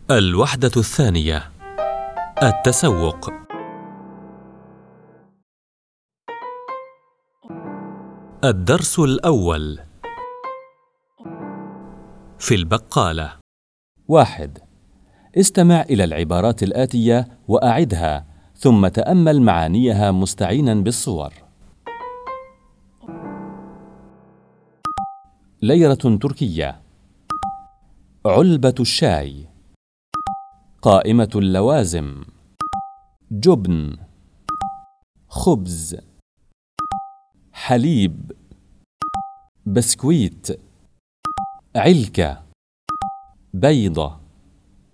الوحدة الثانية: التسوق. الدرس الأول: في البقالة. 1. استمع إلى العبارات الآتية وأعدها، ثم تأمل معانيها مستعيناً بالصور. ليرة تركية، علبة الشاي، قائمة اللوازم، جبن، خبز، حليب، بسكويت، علكة، بيضة.